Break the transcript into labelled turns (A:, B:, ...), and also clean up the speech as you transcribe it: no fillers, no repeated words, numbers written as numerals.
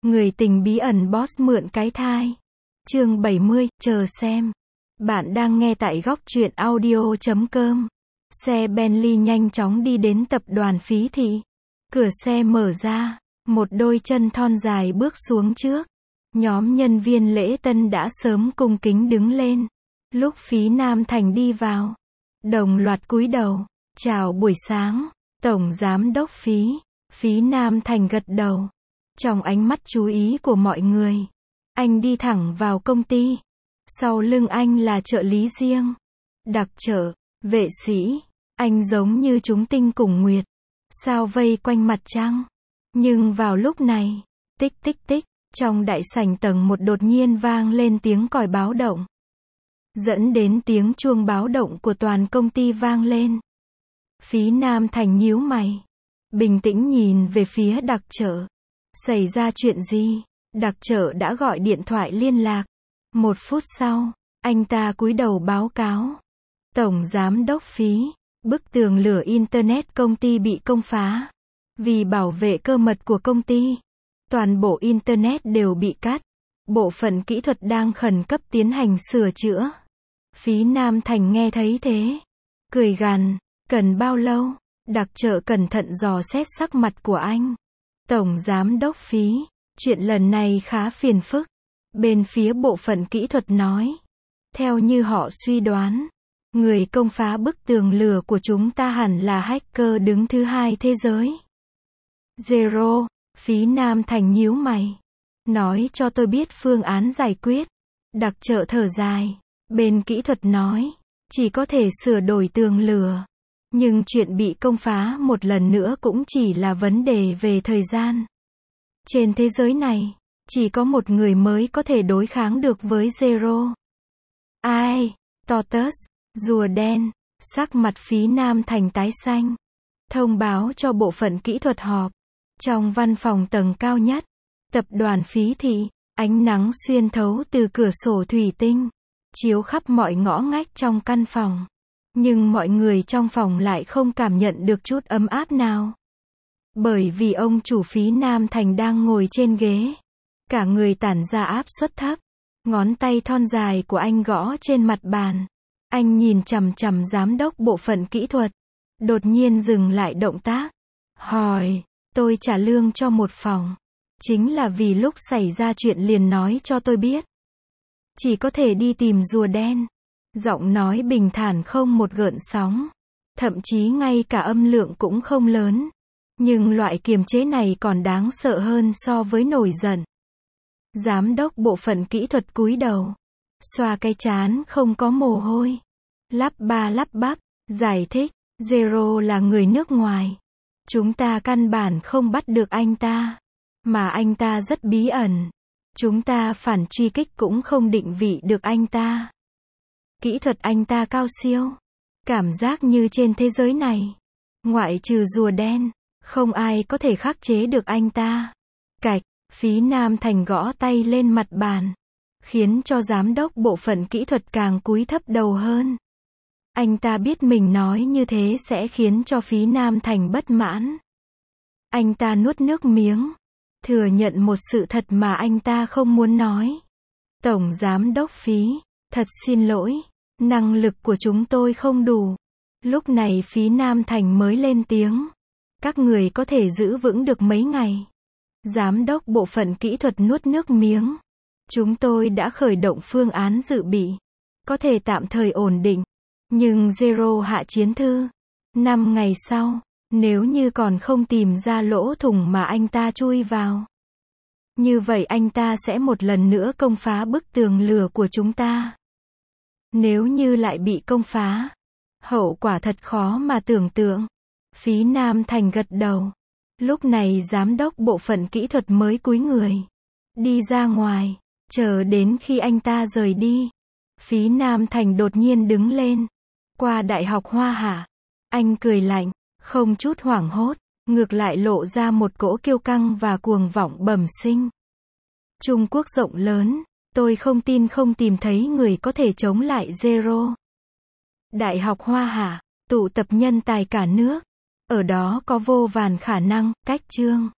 A: Người tình bí ẩn boss mượn cái thai. Chương 70, chờ xem. Bạn đang nghe tại góc truyện audio.com. Xe Bentley nhanh chóng đi đến tập đoàn Phí Thị. Cửa xe mở ra, một đôi chân thon dài bước xuống trước. Nhóm nhân viên lễ tân đã sớm cung kính đứng lên. Lúc Phí Nam Thành đi vào, đồng loạt cúi đầu. Chào buổi sáng, Tổng Giám đốc Phí. Phí Nam Thành gật đầu. Trong ánh mắt chú ý của mọi người, anh đi thẳng vào công ty. Sau lưng anh là trợ lý riêng, đặc trợ, vệ sĩ. Anh giống như chúng tinh cùng nguyệt, sao vây quanh mặt trăng. Nhưng vào lúc này, tích tích tích, trong đại sảnh tầng 1 đột nhiên vang lên tiếng còi báo động, dẫn đến tiếng chuông báo động của toàn công ty vang lên. Phí Nam Thành nhíu mày, bình tĩnh nhìn về phía đặc trợ. Xảy ra chuyện gì? Đặc trợ đã gọi điện thoại liên lạc. 1 phút sau, anh ta cúi đầu báo cáo. Tổng Giám đốc Phí, bức tường lửa Internet công ty bị công phá. Vì bảo vệ cơ mật của công ty, toàn bộ Internet đều bị cắt. Bộ phận kỹ thuật đang khẩn cấp tiến hành sửa chữa. Phí Nam Thành nghe thấy thế, cười gằn, cần bao lâu? Đặc trợ cẩn thận dò xét sắc mặt của anh. Tổng Giám đốc Phí, chuyện lần này khá phiền phức. Bên phía bộ phận kỹ thuật nói. Theo như họ suy đoán, người công phá bức tường lửa của chúng ta hẳn là hacker đứng thứ 2 thế giới. Zero, Phí Nam Thành nhíu mày. Nói cho tôi biết phương án giải quyết. Đặc trợ thở dài. Bên kỹ thuật nói, chỉ có thể sửa đổi tường lửa. Nhưng chuyện bị công phá một lần nữa cũng chỉ là vấn đề về thời gian. Trên thế giới này, chỉ có một người mới có thể đối kháng được với Zero. Ai? Tortoise, rùa đen. Sắc mặt Phí Nam Thành tái xanh. Thông báo cho bộ phận kỹ thuật họp. Trong văn phòng tầng cao nhất, tập đoàn Phí Thị, ánh nắng xuyên thấu từ cửa sổ thủy tinh, chiếu khắp mọi ngõ ngách trong căn phòng. Nhưng mọi người trong phòng lại không cảm nhận được chút ấm áp nào. Bởi vì ông chủ Phí Nam Thành đang ngồi trên ghế. Cả người tản ra áp suất thấp. Ngón tay thon dài của anh gõ trên mặt bàn. Anh nhìn chằm chằm giám đốc bộ phận kỹ thuật. Đột nhiên dừng lại động tác. Hỏi, tôi trả lương cho một phòng. Chính là vì lúc xảy ra chuyện liền nói cho tôi biết. Chỉ có thể đi tìm rùa đen. Giọng nói bình thản không một gợn sóng. Thậm chí ngay cả âm lượng cũng không lớn. Nhưng loại kiềm chế này còn đáng sợ hơn so với nổi giận. Giám đốc bộ phận kỹ thuật cúi đầu. Xoa cái trán không có mồ hôi. Lắp ba lắp bắp, giải thích. Zero là người nước ngoài. Chúng ta căn bản không bắt được anh ta. Mà anh ta rất bí ẩn. Chúng ta phản truy kích cũng không định vị được anh ta. Kỹ thuật anh ta cao siêu. Cảm giác như trên thế giới này, ngoại trừ rùa đen, không ai có thể khắc chế được anh ta. Cạch, Phí Nam Thành gõ tay lên mặt bàn, khiến cho giám đốc bộ phận kỹ thuật càng cúi thấp đầu hơn. Anh ta biết mình nói như thế sẽ khiến cho Phí Nam Thành bất mãn. Anh ta nuốt nước miếng, thừa nhận một sự thật mà anh ta không muốn nói. Tổng Giám đốc Phí, thật xin lỗi, năng lực của chúng tôi không đủ. Lúc này Phí Nam Thành mới lên tiếng. Các người có thể giữ vững được mấy ngày. Giám đốc bộ phận kỹ thuật nuốt nước miếng. Chúng tôi đã khởi động phương án dự bị. Có thể tạm thời ổn định. Nhưng Zero hạ chiến thư. 5 ngày sau, nếu như còn không tìm ra lỗ thủng mà anh ta chui vào, như vậy anh ta sẽ một lần nữa công phá bức tường lửa của chúng ta. Nếu như lại bị công phá, hậu quả thật khó mà tưởng tượng. Phí Nam Thành gật đầu. Lúc này giám đốc bộ phận kỹ thuật mới cúi người, đi ra ngoài, chờ đến khi anh ta rời đi. Phí Nam Thành đột nhiên đứng lên. Qua Đại học Hoa Hạ, anh cười lạnh, không chút hoảng hốt, ngược lại lộ ra một cỗ kiêu căng và cuồng vọng bẩm sinh. Trung Quốc rộng lớn, tôi không tin không tìm thấy người có thể chống lại Zero. Đại học Hoa Hạ, tụ tập nhân tài cả nước. Ở đó có vô vàn khả năng, cách chương.